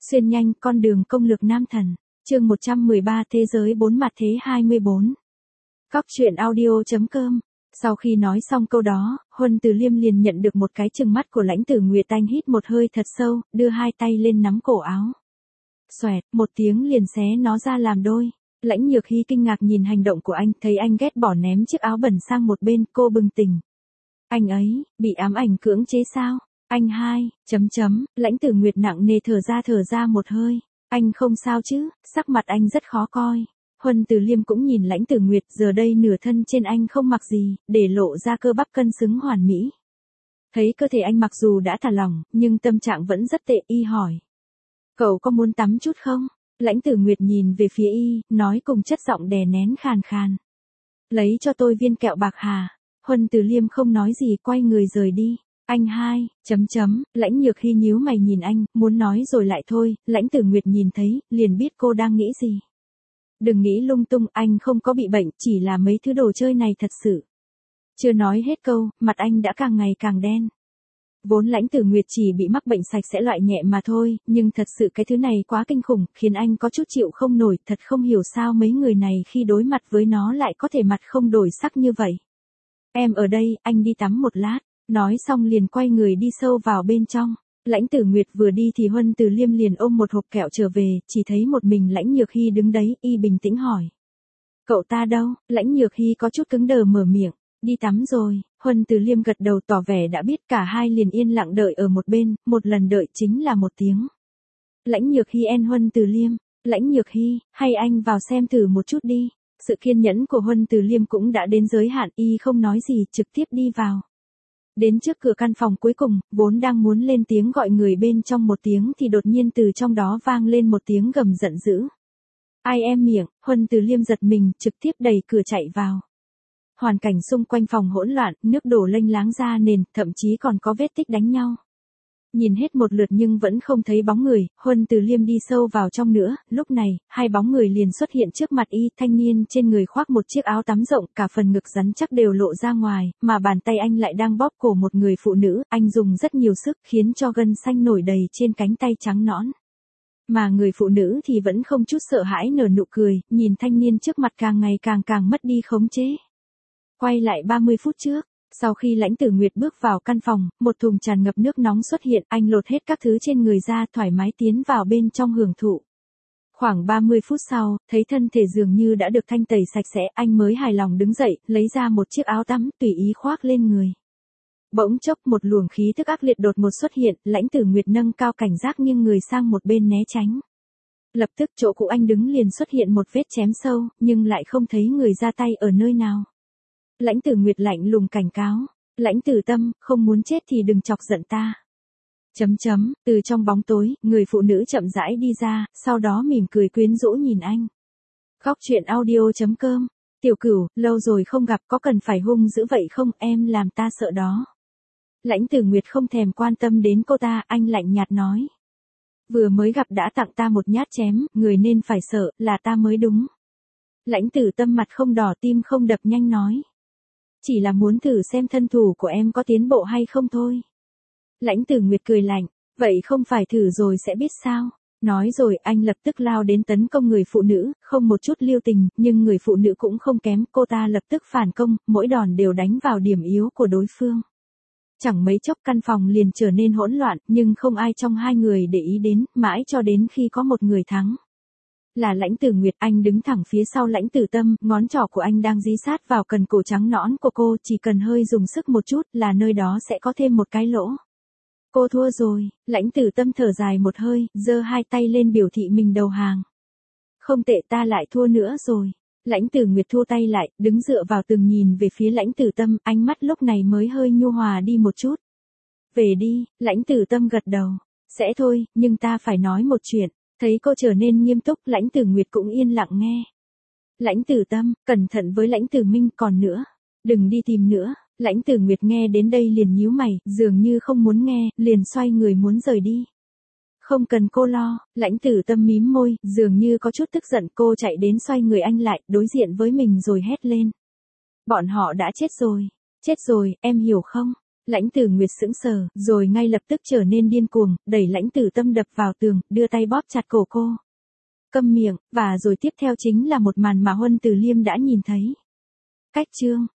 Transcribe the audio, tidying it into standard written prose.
Xuyên nhanh con đường công lược nam thần. Chương 113 Thế giới bốn mặt thế 24. Cóc truyện audio.com. Sau khi nói xong câu đó, Huân Từ Liêm liền nhận được một cái chừng mắt của Lãnh Tử Nguyệt. Anh hít một hơi thật sâu, đưa hai tay lên nắm cổ áo. Xoẹt, một tiếng liền xé nó ra làm đôi. Lãnh Nhược Hy kinh ngạc nhìn hành động của anh, thấy anh ghét bỏ ném chiếc áo bẩn sang một bên, cô bừng tỉnh. Anh ấy, bị ám ảnh cưỡng chế sao? Anh hai, Lãnh Tử Nguyệt nặng nề thở ra một hơi. Anh không sao chứ? Sắc mặt anh rất khó coi. Huân Từ Liêm cũng nhìn Lãnh Tử Nguyệt, giờ đây nửa thân trên anh không mặc gì, để lộ ra cơ bắp cân xứng hoàn mỹ. Thấy cơ thể anh mặc dù đã thả lỏng, nhưng tâm trạng vẫn rất tệ, y hỏi. Cậu có muốn tắm chút không? Lãnh Tử Nguyệt nhìn về phía y, nói cùng chất giọng đè nén khàn khàn. Lấy cho tôi viên kẹo bạc hà. Huân Từ Liêm không nói gì, quay người rời đi. Anh hai, Lãnh Nhược Hy nhíu mày nhìn anh, muốn nói rồi lại thôi. Lãnh Tử Nguyệt nhìn thấy, liền biết cô đang nghĩ gì. Đừng nghĩ lung tung, anh không có bị bệnh, chỉ là mấy thứ đồ chơi này thật sự. Chưa nói hết câu, mặt anh đã càng ngày càng đen. Vốn Lãnh Tử Nguyệt chỉ bị mắc bệnh sạch sẽ loại nhẹ mà thôi, nhưng thật sự cái thứ này quá kinh khủng, khiến anh có chút chịu không nổi, thật không hiểu sao mấy người này khi đối mặt với nó lại có thể mặt không đổi sắc như vậy. Em ở đây, anh đi tắm một lát. Nói xong liền quay người đi sâu vào bên trong. Lãnh Tử Nguyệt vừa đi thì Huân Từ Liêm liền ôm một hộp kẹo trở về, chỉ thấy một mình Lãnh Nhược Hy đứng đấy, y bình tĩnh hỏi. Cậu ta đâu? Lãnh Nhược Hy có chút cứng đờ mở miệng. Đi tắm rồi. Huân Từ Liêm gật đầu tỏ vẻ đã biết, cả hai liền yên lặng đợi ở một bên, một lần đợi chính là 1 tiếng. Lãnh Nhược Hy Huân Từ Liêm. Lãnh Nhược Hy, hay anh vào xem thử một chút đi. Sự kiên nhẫn của Huân Từ Liêm cũng đã đến giới hạn, y không nói gì, trực tiếp đi vào. Đến trước cửa căn phòng cuối cùng, vốn đang muốn lên tiếng gọi người bên trong 1 tiếng thì đột nhiên từ trong đó vang lên một tiếng gầm giận dữ. Ai em miệng? Huân Từ Liêm giật mình, trực tiếp đẩy cửa chạy vào. Hoàn cảnh xung quanh phòng hỗn loạn, nước đổ lênh láng ra nền, thậm chí còn có vết tích đánh nhau. Nhìn hết một lượt nhưng vẫn không thấy bóng người, Huân Từ Liêm đi sâu vào trong nữa, lúc này, 2 bóng người liền xuất hiện trước mặt y, thanh niên trên người khoác một chiếc áo tắm rộng, cả phần ngực rắn chắc đều lộ ra ngoài, mà bàn tay anh lại đang bóp cổ một người phụ nữ, anh dùng rất nhiều sức, khiến cho gân xanh nổi đầy trên cánh tay trắng nõn. Mà người phụ nữ thì vẫn không chút sợ hãi nở nụ cười, nhìn thanh niên trước mặt càng ngày càng mất đi khống chế. Quay lại 30 phút trước. Sau khi Lãnh Tử Nguyệt bước vào căn phòng, một thùng tràn ngập nước nóng xuất hiện, anh lột hết các thứ trên người ra, thoải mái tiến vào bên trong hưởng thụ. Khoảng 30 phút sau, thấy thân thể dường như đã được thanh tẩy sạch sẽ, anh mới hài lòng đứng dậy, lấy ra một chiếc áo tắm, tùy ý khoác lên người. Bỗng chốc một luồng khí tức ác liệt đột ngột xuất hiện, Lãnh Tử Nguyệt nâng cao cảnh giác nghiêng người sang một bên né tránh. Lập tức chỗ cũ anh đứng liền xuất hiện một vết chém sâu, nhưng lại không thấy người ra tay ở nơi nào. Lãnh Tử Nguyệt lạnh lùng cảnh cáo. Lãnh Tử Tâm, không muốn chết thì đừng chọc giận ta. Từ trong bóng tối, người phụ nữ chậm rãi đi ra, sau đó mỉm cười quyến rũ nhìn anh. Cóc truyện audio.com. Tiểu Cửu, lâu rồi không gặp, có cần phải hung dữ vậy không, em làm ta sợ đó. Lãnh Tử Nguyệt không thèm quan tâm đến cô ta, anh lạnh nhạt nói. Vừa mới gặp đã tặng ta một nhát chém, người nên phải sợ, là ta mới đúng. Lãnh Tử Tâm mặt không đỏ tim không đập nhanh nói. Chỉ là muốn thử xem thân thủ của em có tiến bộ hay không thôi. Lãnh Tử Nguyệt cười lạnh, vậy không phải thử rồi sẽ biết sao. Nói rồi anh lập tức lao đến tấn công người phụ nữ, không một chút lưu tình, nhưng người phụ nữ cũng không kém, cô ta lập tức phản công, mỗi đòn đều đánh vào điểm yếu của đối phương. Chẳng mấy chốc căn phòng liền trở nên hỗn loạn, nhưng không ai trong 2 người để ý đến, mãi cho đến khi có một người thắng. Là Lãnh Tử Nguyệt, anh đứng thẳng phía sau Lãnh Tử Tâm, ngón trỏ của anh đang dí sát vào cần cổ trắng nõn của cô, chỉ cần hơi dùng sức một chút là nơi đó sẽ có thêm một cái lỗ. Cô thua rồi, Lãnh Tử Tâm thở dài một hơi, giơ 2 tay lên biểu thị mình đầu hàng. Không tệ, ta lại thua nữa rồi. Lãnh Tử Nguyệt thu tay lại, đứng dựa vào tường nhìn về phía Lãnh Tử Tâm, ánh mắt lúc này mới hơi nhu hòa đi một chút. Về đi, Lãnh Tử Tâm gật đầu. Sẽ thôi, nhưng ta phải nói một chuyện. Thấy cô trở nên nghiêm túc, Lãnh Tử Nguyệt cũng yên lặng nghe. Lãnh Tử Tâm, cẩn thận với Lãnh Tử Minh, còn nữa. Đừng đi tìm nữa. Lãnh Tử Nguyệt nghe đến đây liền nhíu mày, dường như không muốn nghe, liền xoay người muốn rời đi. Không cần cô lo, Lãnh Tử Tâm mím môi, dường như có chút tức giận, cô chạy đến xoay người anh lại, đối diện với mình rồi hét lên. Bọn họ đã chết rồi, em hiểu không? Lãnh Tử Nguyệt sững sờ, rồi ngay lập tức trở nên điên cuồng, đẩy Lãnh Tử Tâm đập vào tường, đưa tay bóp chặt cổ cô. Câm miệng, và rồi tiếp theo chính là một màn mà Huân Từ Liêm đã nhìn thấy. Cách chương